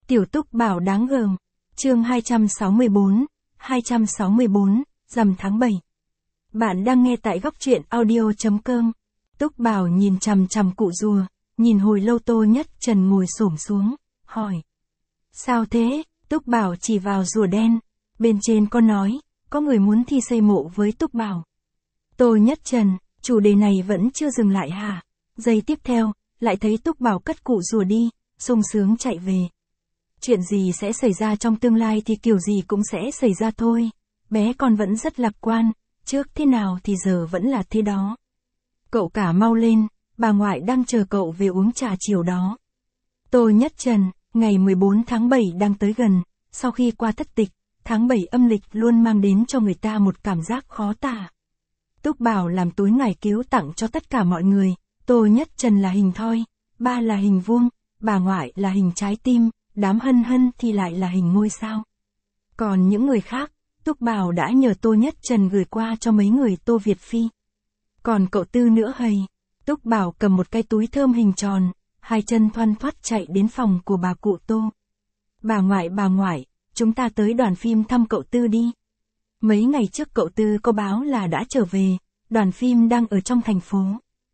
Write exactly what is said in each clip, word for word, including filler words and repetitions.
Tiểu Túc Bảo đáng gờm. Chương hai trăm sáu mươi tư, hai trăm sáu mươi tư, rằm tháng bảy. Bạn đang nghe tại góc truyện audio chấm com. Túc Bảo nhìn chằm chằm cụ rùa, nhìn hồi lâu Tô Nhất Trần ngồi xổm xuống, hỏi. Sao thế? Túc Bảo chỉ vào rùa đen. Bên trên có nói, có người muốn thi xây mộ với Túc Bảo. Tô Nhất Trần, chủ đề này vẫn chưa dừng lại hả? Giây tiếp theo, lại thấy Túc Bảo cất cụ rùa đi, sung sướng chạy về. Chuyện gì sẽ xảy ra trong tương lai thì kiểu gì cũng sẽ xảy ra thôi. Bé con vẫn rất lạc quan, trước thế nào thì giờ vẫn là thế đó. Cậu cả mau lên, bà ngoại đang chờ cậu về uống trà chiều đó. Tô Nhất Trần, ngày mười bốn tháng bảy đang tới gần, sau khi qua thất tịch, tháng bảy âm lịch luôn mang đến cho người ta một cảm giác khó tả. Túc Bảo làm túi ngải cứu tặng cho tất cả mọi người, Tô Nhất Trần là hình thoi, ba là hình vuông, bà ngoại là hình trái tim, đám Hân Hân thì lại là hình ngôi sao. Còn những người khác, Túc Bảo đã nhờ Tô Nhất Trần gửi qua cho mấy người Tô Việt Phi. Còn cậu Tư nữa hầy, Túc Bảo cầm một cái túi thơm hình tròn, hai chân thoăn thoắt chạy đến phòng của bà cụ Tô. Bà ngoại bà ngoại, chúng ta tới đoàn phim thăm cậu Tư đi. Mấy ngày trước cậu Tư có báo là đã trở về, đoàn phim đang ở trong thành phố.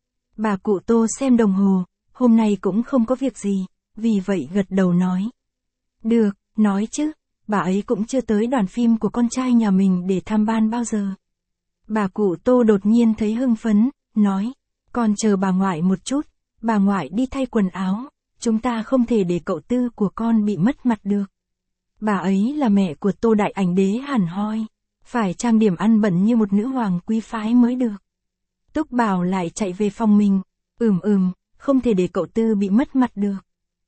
Bà cụ Tô xem đồng hồ, hôm nay cũng không có việc gì, vì vậy gật đầu nói. Được, nói chứ, bà ấy cũng chưa tới đoàn phim của con trai nhà mình để tham ban bao giờ. Bà cụ Tô đột nhiên thấy hưng phấn, nói, con chờ bà ngoại một chút, bà ngoại đi thay quần áo, chúng ta không thể để cậu Tư của con bị mất mặt được. Bà ấy là mẹ của Tô Đại Ảnh Đế hẳn hoi, phải trang điểm ăn bẩn như một nữ hoàng quý phái mới được. Túc Bảo lại chạy về phòng mình, ừm ừm, không thể để cậu Tư bị mất mặt được.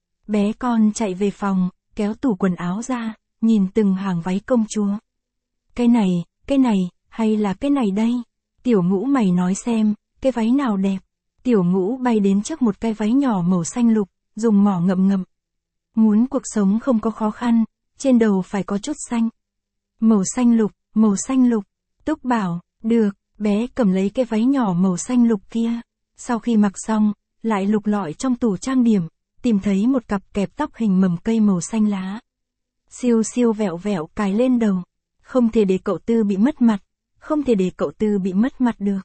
Bé con chạy về phòng, kéo tủ quần áo ra, nhìn từng hàng váy công chúa. Cái này, cái này, hay là cái này đây? Tiểu Ngũ mày nói xem, cái váy nào đẹp? Tiểu Ngũ bay đến trước một cái váy nhỏ màu xanh lục, dùng mỏ ngậm ngậm. Muốn cuộc sống không có khó khăn, trên đầu phải có chút xanh. Màu xanh lục, màu xanh lục. Túc Bảo, được, bé cầm lấy cái váy nhỏ màu xanh lục kia. Sau khi mặc xong, lại lục lọi trong tủ trang điểm, tìm thấy một cặp kẹp tóc hình mầm cây màu xanh lá. Siêu siêu vẹo vẹo cài lên đầu. Không thể để cậu Tư bị mất mặt, không thể để cậu Tư bị mất mặt được.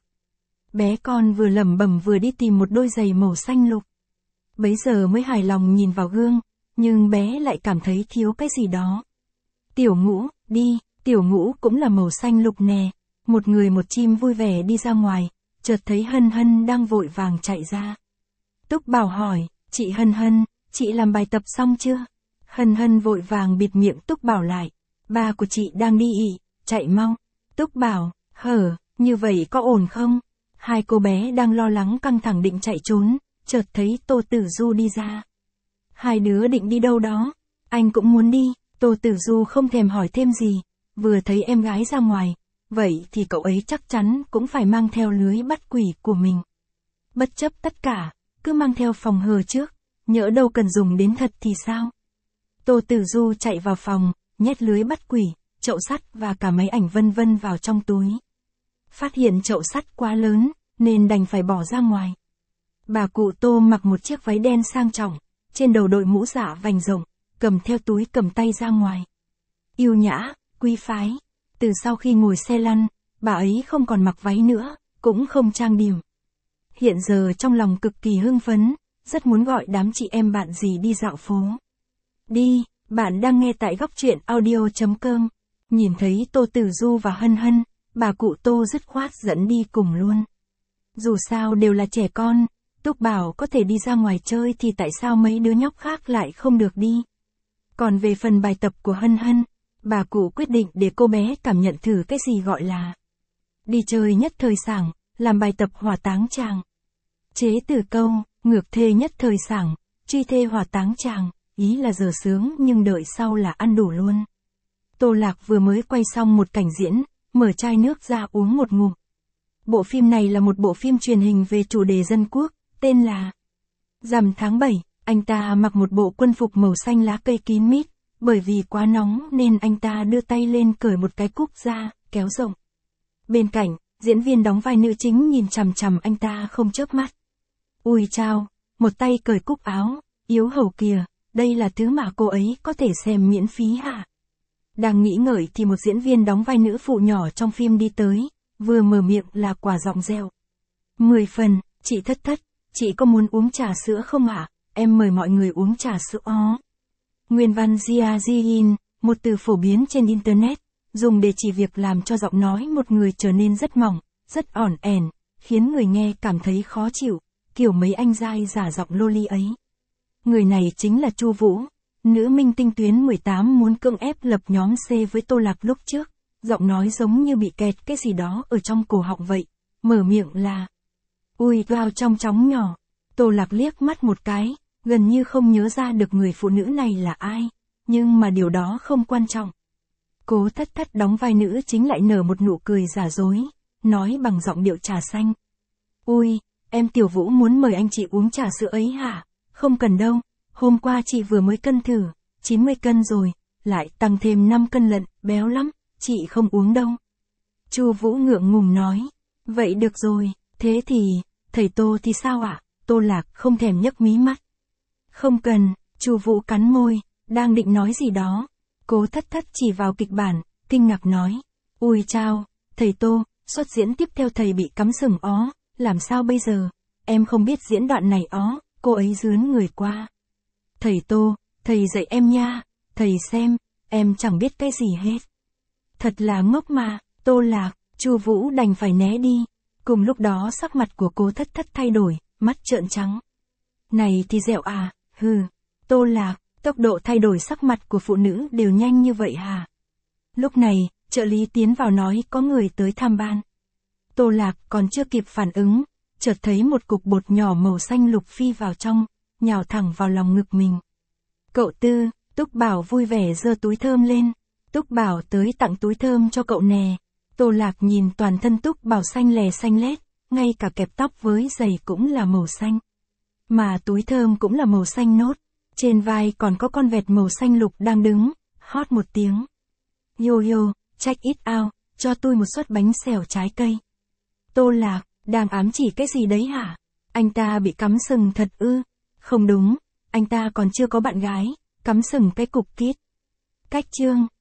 Bé con vừa lẩm bẩm vừa đi tìm một đôi giày màu xanh lục. Bấy giờ mới hài lòng nhìn vào gương, nhưng bé lại cảm thấy thiếu cái gì đó. Tiểu Ngũ, đi, Tiểu Ngũ cũng là màu xanh lục nè. Một người một chim vui vẻ đi ra ngoài, chợt thấy Hân Hân đang vội vàng chạy ra. Túc Bảo hỏi, chị Hân Hân, chị làm bài tập xong chưa? Hân Hân vội vàng bịt miệng Túc Bảo lại. Ba của chị đang đi ị, chạy mau. Túc Bảo, hở, như vậy có ổn không? Hai cô bé đang lo lắng căng thẳng định chạy trốn, chợt thấy Tô Tử Du đi ra. Hai đứa định đi đâu đó? Anh cũng muốn đi. Tô Tử Du không thèm hỏi thêm gì, vừa thấy em gái ra ngoài, vậy thì cậu ấy chắc chắn cũng phải mang theo lưới bắt quỷ của mình. Bất chấp tất cả, cứ mang theo phòng hờ trước, nhỡ đâu cần dùng đến thật thì sao? Tô Tử Du chạy vào phòng, nhét lưới bắt quỷ, chậu sắt và cả máy ảnh vân vân vào trong túi. Phát hiện chậu sắt quá lớn, nên đành phải bỏ ra ngoài. Bà cụ Tô mặc một chiếc váy đen sang trọng, trên đầu đội mũ dạ vành rộng, cầm theo túi cầm tay ra ngoài. Yêu nhã, quý phái. Từ sau khi ngồi xe lăn, bà ấy không còn mặc váy nữa, cũng không trang điểm. Hiện giờ trong lòng cực kỳ hưng phấn, rất muốn gọi đám chị em bạn gì đi dạo phố. Đi, bạn đang nghe tại góc truyện audio chấm com. Nhìn thấy Tô Tử Du và Hân Hân, bà cụ Tô dứt khoát dẫn đi cùng luôn. Dù sao đều là trẻ con, Túc Bảo có thể đi ra ngoài chơi thì tại sao mấy đứa nhóc khác lại không được đi. Còn về phần bài tập của Hân Hân, bà cụ quyết định để cô bé cảm nhận thử cái gì gọi là đi chơi nhất thời sảng, làm bài tập hỏa táng tràng. Chế từ câu, ngược thê nhất thời sảng, truy thê hỏa táng tràng, ý là giờ sướng nhưng đợi sau là ăn đủ luôn. Tô Lạc vừa mới quay xong một cảnh diễn, mở chai nước ra uống một ngụm. Bộ phim này là một bộ phim truyền hình về chủ đề dân quốc, tên là Rằm tháng bảy. Anh ta mặc một bộ quân phục màu xanh lá cây kín mít, bởi vì quá nóng nên anh ta đưa tay lên cởi một cái cúc ra, kéo rộng. Bên cạnh, diễn viên đóng vai nữ chính nhìn chằm chằm anh ta không chớp mắt. Ui chao, một tay cởi cúc áo, yếu hầu kìa, đây là thứ mà cô ấy có thể xem miễn phí hả? Đang nghĩ ngợi thì một diễn viên đóng vai nữ phụ nhỏ trong phim đi tới, vừa mở miệng là quả giọng reo. Mười phần, chị Thất Thất, chị có muốn uống trà sữa không ạ? Em mời mọi người uống trà sữa ó. Nguyên văn Jiajin, một từ phổ biến trên Internet, dùng để chỉ việc làm cho giọng nói một người trở nên rất mỏng, rất ỏn ẻn, khiến người nghe cảm thấy khó chịu, kiểu mấy anh giai giả giọng loli ấy. Người này chính là Chu Vũ, nữ minh tinh tuyến mười tám muốn cưỡng ép lập nhóm C với Tô Lạc lúc trước, giọng nói giống như bị kẹt cái gì đó ở trong cổ họng vậy, mở miệng là ui vào trong chóng nhỏ. Tô Lạc liếc mắt một cái, gần như không nhớ ra được người phụ nữ này là ai, nhưng mà điều đó không quan trọng. Cố Thất Thất đóng vai nữ chính lại nở một nụ cười giả dối, nói bằng giọng điệu trà xanh. Ui, em Tiểu Vũ muốn mời anh chị uống trà sữa ấy hả? Không cần đâu, hôm qua chị vừa mới cân thử, chín mươi cân rồi, lại tăng thêm năm cân lận, béo lắm, chị không uống đâu. Chu Vũ ngượng ngùng nói, vậy được rồi, thế thì, thầy Tô thì sao ạ? Tô Lạc không thèm nhấc mí mắt. Không cần, Chu Vũ cắn môi, đang định nói gì đó. Cố Thất Thất chỉ vào kịch bản, kinh ngạc nói, ui chao, thầy Tô, xuất diễn tiếp theo thầy bị cắm sừng ó, làm sao bây giờ? Em không biết diễn đoạn này ó, cô ấy rướn người qua. Thầy Tô, thầy dạy em nha, thầy xem, em chẳng biết cái gì hết. Thật là ngốc mà, Tô Lạc, Chu Vũ đành phải né đi. Cùng lúc đó sắc mặt của Cố Thất Thất thay đổi, mắt trợn trắng. Này thì dẹo à, hừ, Tô Lạc, tốc độ thay đổi sắc mặt của phụ nữ đều nhanh như vậy hả? Lúc này, trợ lý tiến vào nói có người tới tham ban. Tô Lạc còn chưa kịp phản ứng, chợt thấy một cục bột nhỏ màu xanh lục phi vào trong, nhào thẳng vào lòng ngực mình. Cậu Tư, Túc Bảo vui vẻ giơ túi thơm lên. Túc Bảo tới tặng túi thơm cho cậu nè. Tô Lạc nhìn toàn thân Túc Bảo xanh lè xanh lét, ngay cả kẹp tóc với giày cũng là màu xanh. Mà túi thơm cũng là màu xanh nốt. Trên vai còn có con vẹt màu xanh lục đang đứng, hót một tiếng. Yo yo, check it out, cho tôi một suất bánh xèo trái cây. Tô Lạc, đang ám chỉ cái gì đấy hả? Anh ta bị cắm sừng thật ư? Không đúng, anh ta còn chưa có bạn gái, cắm sừng cái cục kít. Cách chương.